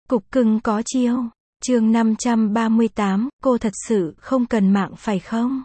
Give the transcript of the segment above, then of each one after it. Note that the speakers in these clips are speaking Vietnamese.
Cục cưng có chiêu. Chương 538, cô thật sự không cần mạng phải không?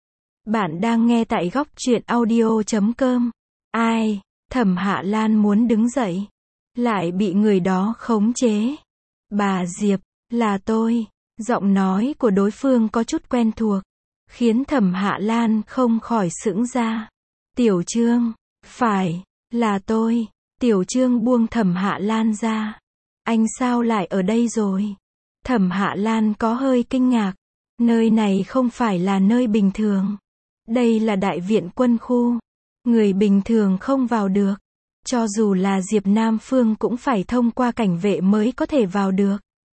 Bạn đang nghe tại góc truyện audio.com. Ai? Thẩm Hạ Lan muốn đứng dậy, lại bị người đó khống chế. Bà Diệp, là tôi. Giọng nói của đối phương có chút quen thuộc, khiến Thẩm Hạ Lan không khỏi sững ra. Tiểu Trương, phải, là tôi. Tiểu Trương buông Thẩm Hạ Lan ra. Anh sao lại ở đây rồi? Thẩm Hạ Lan có hơi kinh ngạc. Nơi này không phải là nơi bình thường. Đây là đại viện quân khu. Người bình thường không vào được. Cho dù là Diệp Nam Phương cũng phải thông qua cảnh vệ mới có thể vào được.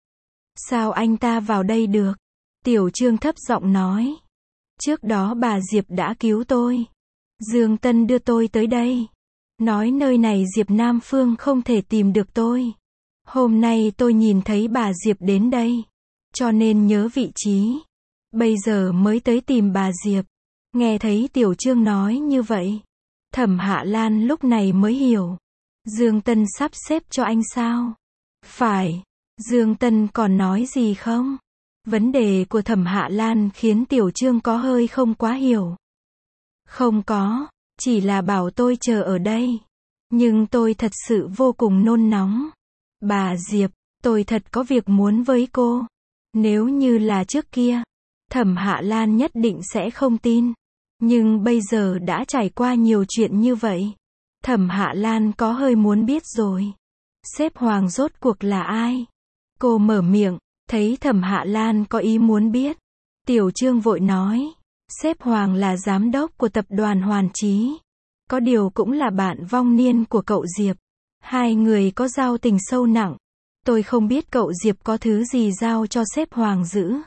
Sao anh ta vào đây được? Tiểu Trương thấp giọng nói. Trước đó bà Diệp đã cứu tôi. Dương Tân đưa tôi tới đây. Nói nơi này Diệp Nam Phương không thể tìm được tôi. Hôm nay tôi nhìn thấy bà Diệp đến đây, cho nên nhớ vị trí. Bây giờ mới tới tìm bà Diệp. Nghe thấy Tiểu Trương nói như vậy, Thẩm Hạ Lan lúc này mới hiểu. Dương Tân sắp xếp cho anh sao? Phải. Dương Tân còn nói gì không? Vấn đề của Thẩm Hạ Lan khiến Tiểu Trương có hơi không quá hiểu. Không có, chỉ là bảo tôi chờ ở đây. Nhưng tôi thật sự vô cùng nôn nóng. Bà Diệp, tôi thật có việc muốn với cô. Nếu như là trước kia, Thẩm Hạ Lan nhất định sẽ không tin. Nhưng bây giờ đã trải qua nhiều chuyện như vậy. Thẩm Hạ Lan có hơi muốn biết rồi. Sếp Hoàng rốt cuộc là ai? Cô mở miệng, thấy Thẩm Hạ Lan có ý muốn biết. Tiểu Trương vội nói, sếp Hoàng là giám đốc của tập đoàn Hoàn Chí. Có điều cũng là bạn vong niên của cậu Diệp. Hai người có giao tình sâu nặng. Tôi không biết cậu Diệp có thứ gì giao cho sếp Hoàng giữ.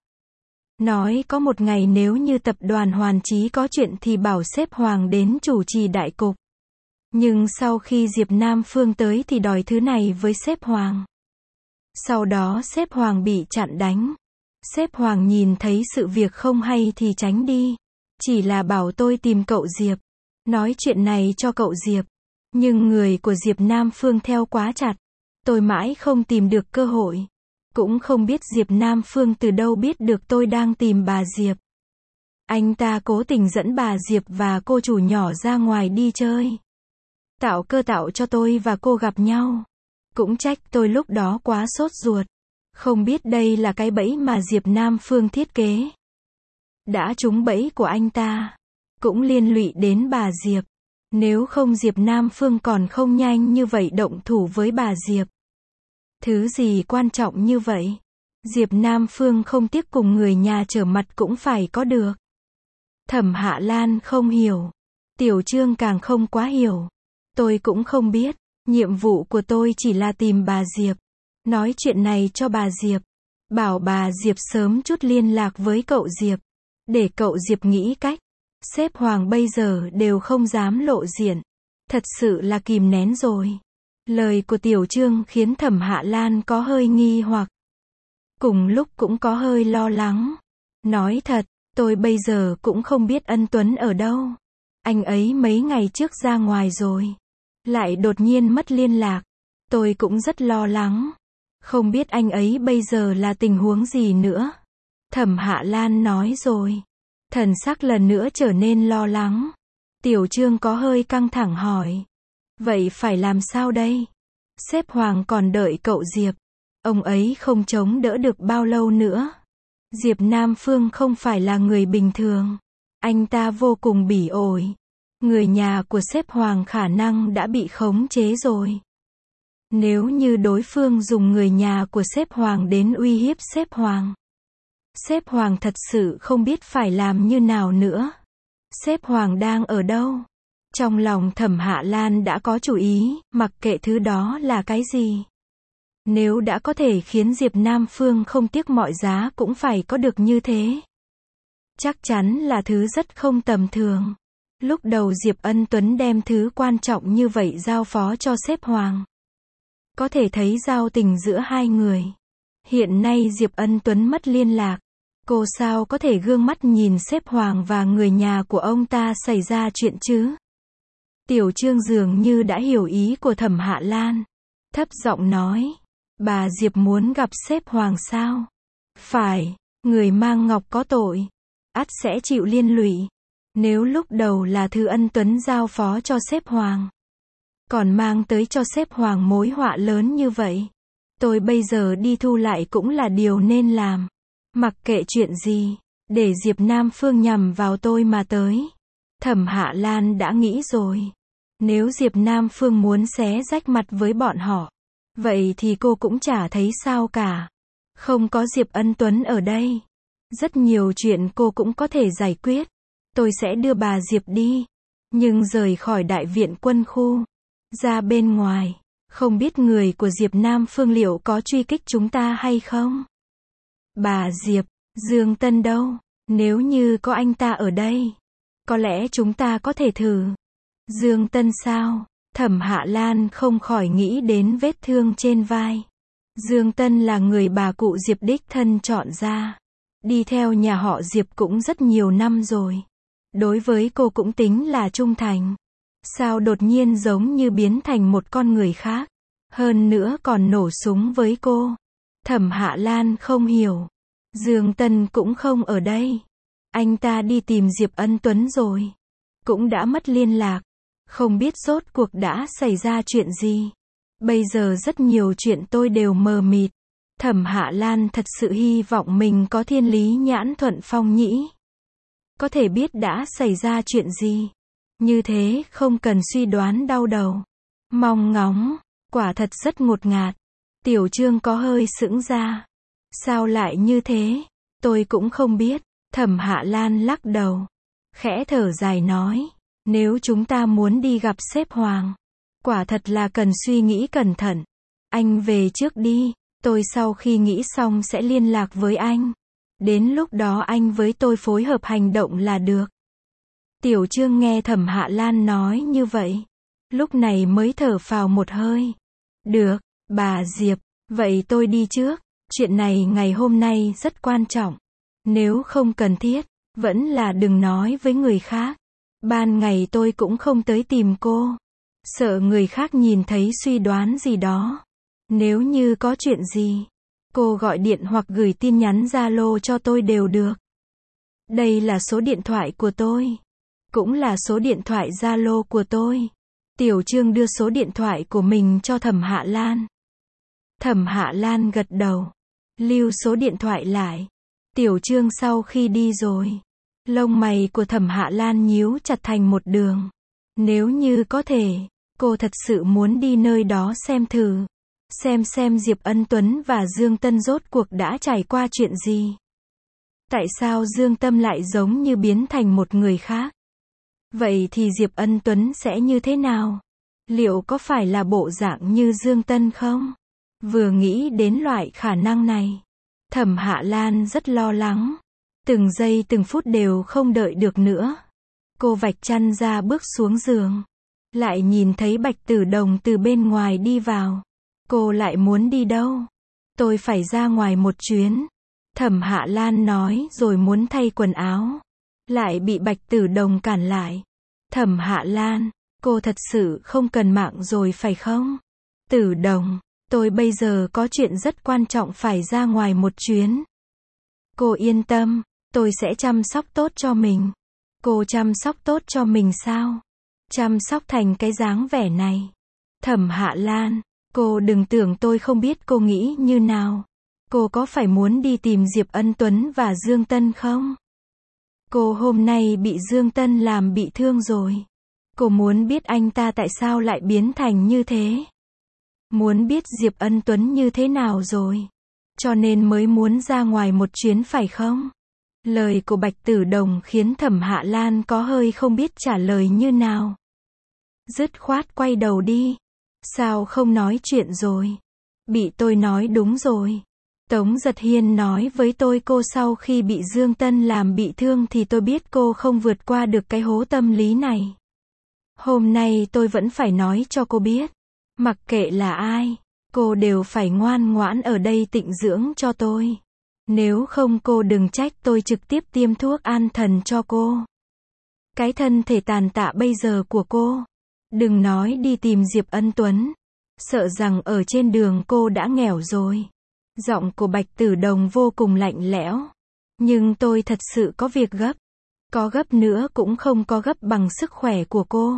Nói có một ngày nếu như tập đoàn Hoàn Chí có chuyện thì bảo sếp Hoàng đến chủ trì đại cục. Nhưng sau khi Diệp Nam Phương tới thì đòi thứ này với sếp Hoàng. Sau đó sếp Hoàng bị chặn đánh. Sếp Hoàng nhìn thấy sự việc không hay thì tránh đi. Chỉ là bảo tôi tìm cậu Diệp. Nói chuyện này cho cậu Diệp. Nhưng người của Diệp Nam Phương theo quá chặt. Tôi mãi không tìm được cơ hội. Cũng không biết Diệp Nam Phương từ đâu biết được tôi đang tìm bà Diệp. Anh ta cố tình dẫn bà Diệp và cô chủ nhỏ ra ngoài đi chơi. Tạo cơ tạo cho tôi và cô gặp nhau. Cũng trách tôi lúc đó quá sốt ruột. Không biết đây là cái bẫy mà Diệp Nam Phương thiết kế. Đã trúng bẫy của anh ta. Cũng liên lụy đến bà Diệp. Nếu không Diệp Nam Phương còn không nhanh như vậy động thủ với bà Diệp. Thứ gì quan trọng như vậy? Diệp Nam Phương không tiếc cùng người nhà trở mặt cũng phải có được. Thẩm Hạ Lan không hiểu. Tiểu Trương càng không quá hiểu. Tôi cũng không biết. Nhiệm vụ của tôi chỉ là tìm bà Diệp. Nói chuyện này cho bà Diệp. Bảo bà Diệp sớm chút liên lạc với cậu Diệp. Để cậu Diệp nghĩ cách. Sếp Hoàng bây giờ đều không dám lộ diện. Thật sự là kìm nén rồi. Lời của Tiểu Trương khiến Thẩm Hạ Lan có hơi nghi hoặc. Cùng lúc cũng có hơi lo lắng. Nói thật, tôi bây giờ cũng không biết Ân Tuấn ở đâu. Anh ấy mấy ngày trước ra ngoài rồi. Lại đột nhiên mất liên lạc. Tôi cũng rất lo lắng. Không biết anh ấy bây giờ là tình huống gì nữa. Thẩm Hạ Lan nói rồi. Thần sắc lần nữa trở nên lo lắng. Tiểu Trương có hơi căng thẳng hỏi. Vậy phải làm sao đây? Sếp Hoàng còn đợi cậu Diệp. Ông ấy không chống đỡ được bao lâu nữa. Diệp Nam Phương không phải là người bình thường. Anh ta vô cùng bỉ ổi. Người nhà của sếp Hoàng khả năng đã bị khống chế rồi. Nếu như đối phương dùng người nhà của sếp Hoàng đến uy hiếp sếp Hoàng. Sếp Hoàng thật sự không biết phải làm như nào nữa. Sếp Hoàng đang ở đâu? Trong lòng Thẩm Hạ Lan đã có chủ ý, mặc kệ thứ đó là cái gì. Nếu đã có thể khiến Diệp Nam Phương không tiếc mọi giá cũng phải có được như thế. Chắc chắn là thứ rất không tầm thường. Lúc đầu Diệp Ân Tuấn đem thứ quan trọng như vậy giao phó cho sếp Hoàng. Có thể thấy giao tình giữa hai người. Hiện nay Diệp Ân Tuấn mất liên lạc. Cô sao có thể gương mắt nhìn sếp Hoàng và người nhà của ông ta xảy ra chuyện chứ? Tiểu Trương dường như đã hiểu ý của Thẩm Hạ Lan. Thấp giọng nói. Bà Diệp muốn gặp sếp Hoàng sao? Phải, người mang ngọc có tội, ắt sẽ chịu liên lụy. Nếu lúc đầu là Thư Ân Tuấn giao phó cho sếp Hoàng, còn mang tới cho sếp Hoàng mối họa lớn như vậy, tôi bây giờ đi thu lại cũng là điều nên làm. Mặc kệ chuyện gì, để Diệp Nam Phương nhằm vào tôi mà tới. Thẩm Hạ Lan đã nghĩ rồi. Nếu Diệp Nam Phương muốn xé rách mặt với bọn họ, vậy thì cô cũng chả thấy sao cả. Không có Diệp Ân Tuấn ở đây, rất nhiều chuyện cô cũng có thể giải quyết. Tôi sẽ đưa bà Diệp đi, nhưng rời khỏi đại viện quân khu, ra bên ngoài, không biết người của Diệp Nam Phương liệu có truy kích chúng ta hay không? Bà Diệp, Dương Tân đâu? Nếu như có anh ta ở đây, có lẽ chúng ta có thể thử. Dương Tân sao? Thẩm Hạ Lan không khỏi nghĩ đến vết thương trên vai. Dương Tân là người bà cụ Diệp đích thân chọn ra. Đi theo nhà họ Diệp cũng rất nhiều năm rồi. Đối với cô cũng tính là trung thành. Sao đột nhiên giống như biến thành một con người khác? Hơn nữa còn nổ súng với cô. Thẩm Hạ Lan không hiểu. Dương Tân cũng không ở đây. Anh ta đi tìm Diệp Ân Tuấn rồi. Cũng đã mất liên lạc. Không biết rốt cuộc đã xảy ra chuyện gì. Bây giờ rất nhiều chuyện tôi đều mờ mịt. Thẩm Hạ Lan thật sự hy vọng mình có thiên lý nhãn thuận phong nhĩ. Có thể biết đã xảy ra chuyện gì. Như thế không cần suy đoán đau đầu. Mong ngóng, quả thật rất ngột ngạt. Tiểu Trương có hơi sững ra. Sao lại như thế? Tôi cũng không biết. Thẩm Hạ Lan lắc đầu. Khẽ thở dài nói. Nếu chúng ta muốn đi gặp sếp Hoàng, quả thật là cần suy nghĩ cẩn thận. Anh về trước đi. Tôi sau khi nghĩ xong sẽ liên lạc với anh. Đến lúc đó anh với tôi phối hợp hành động là được. Tiểu Trương nghe Thẩm Hạ Lan nói như vậy, lúc này mới thở phào một hơi. Được, bà Diệp, vậy tôi đi trước. Chuyện này ngày hôm nay rất quan trọng. Nếu không cần thiết, vẫn là đừng nói với người khác. Ban ngày tôi cũng không tới tìm cô. Sợ người khác nhìn thấy suy đoán gì đó. Nếu như có chuyện gì, cô gọi điện hoặc gửi tin nhắn Zalo cho tôi đều được. Đây là số điện thoại của tôi. Cũng là số điện thoại Zalo của tôi. Tiểu Trương đưa số điện thoại của mình cho Thẩm Hạ Lan. Thẩm Hạ Lan gật đầu. Lưu số điện thoại lại. Tiểu Trương sau khi đi rồi, lông mày của Thẩm Hạ Lan nhíu chặt thành một đường. Nếu như có thể, cô thật sự muốn đi nơi đó xem thử. Xem Diệp Ân Tuấn và Dương Tân rốt cuộc đã trải qua chuyện gì. Tại sao Dương Tâm lại giống như biến thành một người khác? Vậy thì Diệp Ân Tuấn sẽ như thế nào? Liệu có phải là bộ dạng như Dương Tân không? Vừa nghĩ đến loại khả năng này, Thẩm Hạ Lan rất lo lắng. Từng giây từng phút đều không đợi được nữa. Cô vạch chăn ra bước xuống giường. Lại nhìn thấy Bạch Tử Đồng từ bên ngoài đi vào. Cô lại muốn đi đâu? Tôi phải ra ngoài một chuyến. Thẩm Hạ Lan nói rồi muốn thay quần áo. Lại bị Bạch Tử Đồng cản lại. Thẩm Hạ Lan, cô thật sự không cần mạng rồi phải không? Tử Đồng, tôi bây giờ có chuyện rất quan trọng phải ra ngoài một chuyến. Cô yên tâm, tôi sẽ chăm sóc tốt cho mình. Cô chăm sóc tốt cho mình sao? Chăm sóc thành cái dáng vẻ này. Thẩm Hạ Lan, cô đừng tưởng tôi không biết cô nghĩ như nào. Cô có phải muốn đi tìm Diệp Ân Tuấn và Dương Tân không? Cô hôm nay bị Dương Tân làm bị thương rồi. Cô muốn biết anh ta tại sao lại biến thành như thế. Muốn biết Diệp Ân Tuấn như thế nào rồi. Cho nên mới muốn ra ngoài một chuyến phải không? Lời của Bạch Tử Đồng khiến Thẩm Hạ Lan có hơi không biết trả lời như nào. Dứt khoát quay đầu đi. Sao không nói chuyện rồi? Bị tôi nói đúng rồi. Tống Giật Hiên nói với tôi cô sau khi bị Dương Tân làm bị thương thì tôi biết cô không vượt qua được cái hố tâm lý này. Hôm nay tôi vẫn phải nói cho cô biết. Mặc kệ là ai, cô đều phải ngoan ngoãn ở đây tịnh dưỡng cho tôi. Nếu không cô đừng trách tôi trực tiếp tiêm thuốc an thần cho cô. Cái thân thể tàn tạ bây giờ của cô. Đừng nói đi tìm Diệp Ân Tuấn. sợ rằng ở trên đường cô đã nghèo rồi. Giọng của Bạch Tử Đồng vô cùng lạnh lẽo. Nhưng tôi thật sự có việc gấp. Có gấp nữa cũng không có gấp bằng sức khỏe của cô.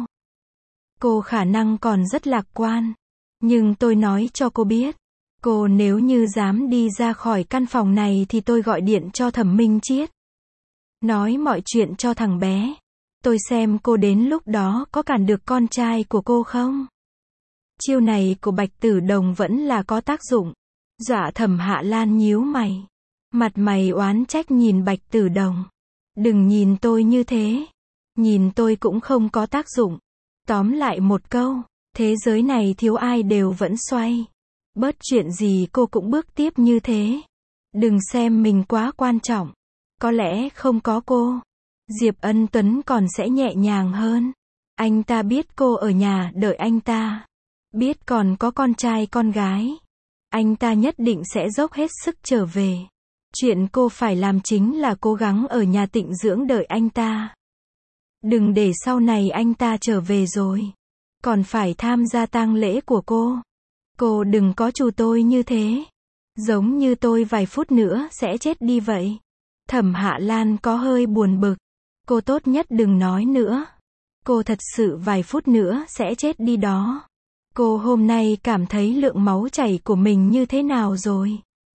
Cô khả năng còn rất lạc quan. Nhưng tôi nói cho cô biết. Cô nếu như dám đi ra khỏi căn phòng này thì tôi gọi điện cho Thẩm Minh Chiết. Nói mọi chuyện cho thằng bé. Tôi xem cô đến lúc đó có cản được con trai của cô không? Chiêu này của Bạch Tử Đồng vẫn là có tác dụng. Dọa Thẩm Hạ Lan nhíu mày. Mặt mày oán trách nhìn Bạch Tử Đồng. Đừng nhìn tôi như thế. Nhìn tôi cũng không có tác dụng. Tóm lại một câu, thế giới này thiếu ai đều vẫn xoay. Bớt chuyện gì cô cũng bước tiếp như thế. Đừng xem mình quá quan trọng. Có lẽ không có cô, Diệp Ân Tuấn còn sẽ nhẹ nhàng hơn. Anh ta biết cô ở nhà đợi anh ta. Biết còn có con trai con gái. Anh ta nhất định sẽ dốc hết sức trở về. Chuyện cô phải làm chính là cố gắng ở nhà tịnh dưỡng đợi anh ta. Đừng để sau này anh ta trở về rồi. Còn phải tham gia tang lễ của cô. Cô đừng có trù tôi như thế. Giống như tôi vài phút nữa sẽ chết đi vậy. Thẩm Hạ Lan có hơi buồn bực. Cô tốt nhất đừng nói nữa. Cô thật sự vài phút nữa sẽ chết đi đó. Cô hôm nay cảm thấy lượng máu chảy của mình như thế nào rồi?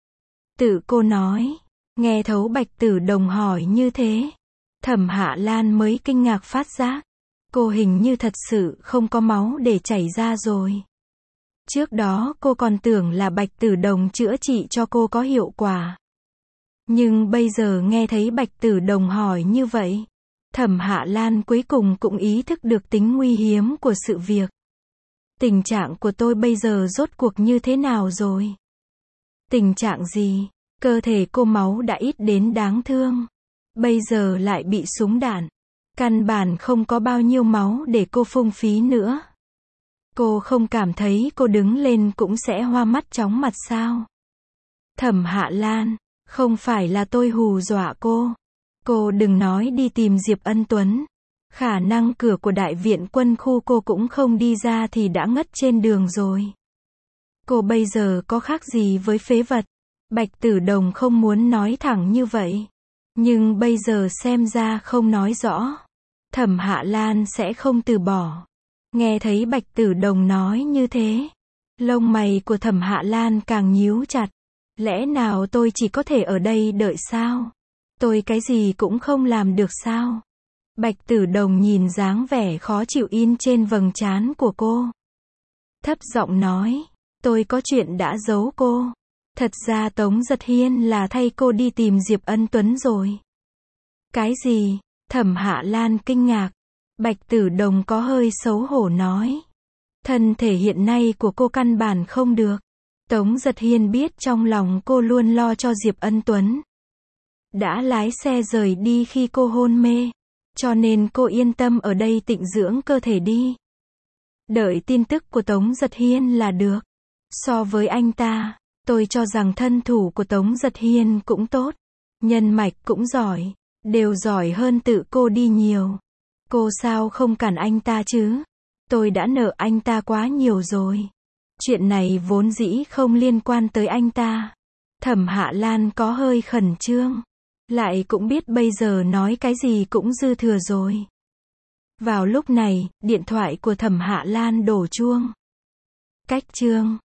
Tự cô nói. Nghe thấu Bạch Tử Đồng hỏi như thế. Thẩm Hạ Lan mới kinh ngạc phát giác. Cô hình như thật sự không có máu để chảy ra rồi. Trước đó cô còn tưởng là Bạch Tử Đồng chữa trị cho cô có hiệu quả. Nhưng bây giờ nghe thấy Bạch Tử Đồng hỏi như vậy. Thẩm Hạ Lan cuối cùng cũng ý thức được tính nguy hiểm của sự việc. Tình trạng của tôi bây giờ rốt cuộc như thế nào rồi? Tình trạng gì? Cơ thể cô máu đã ít đến đáng thương. Bây giờ lại bị súng đạn. Căn bản không có bao nhiêu máu để cô phung phí nữa. Cô không cảm thấy cô đứng lên cũng sẽ hoa mắt chóng mặt sao? Thẩm Hạ Lan, không phải là tôi hù dọa cô. Cô đừng nói đi tìm Diệp Ân Tuấn. Khả năng cửa của đại viện quân khu cô cũng không đi ra thì đã ngất trên đường rồi. Cô bây giờ có khác gì với phế vật? Bạch Tử Đồng không muốn nói thẳng như vậy. Nhưng bây giờ xem ra không nói rõ. Thẩm Hạ Lan sẽ không từ bỏ. Nghe thấy Bạch Tử Đồng nói như thế. Lông mày của Thẩm Hạ Lan càng nhíu chặt. Lẽ nào tôi chỉ có thể ở đây đợi sao? Tôi cái gì cũng không làm được sao? Bạch Tử Đồng nhìn dáng vẻ khó chịu in trên vầng trán của cô. Thấp giọng nói. Tôi có chuyện đã giấu cô. Thật ra Tống Giật Hiên là thay cô đi tìm Diệp Ân Tuấn rồi. Cái gì? Thẩm Hạ Lan kinh ngạc. Bạch Tử Đồng có hơi xấu hổ nói. Thân thể hiện nay của cô căn bản không được. Tống Giật Hiên biết trong lòng cô luôn lo cho Diệp Ân Tuấn. Đã lái xe rời đi khi cô hôn mê. Cho nên cô yên tâm ở đây tịnh dưỡng cơ thể đi. Đợi tin tức của Tống Giật Hiên là được. So với anh ta, tôi cho rằng thân thủ của Tống Giật Hiên cũng tốt. Nhân mạch cũng giỏi. Đều giỏi hơn tự cô đi nhiều. Cô sao không cản anh ta chứ? Tôi đã nợ anh ta quá nhiều rồi. Chuyện này vốn dĩ không liên quan tới anh ta. Thẩm Hạ Lan có hơi khẩn trương. Lại cũng biết bây giờ nói cái gì cũng dư thừa rồi. Vào lúc này, điện thoại của Thẩm Hạ Lan đổ chuông. Cách chương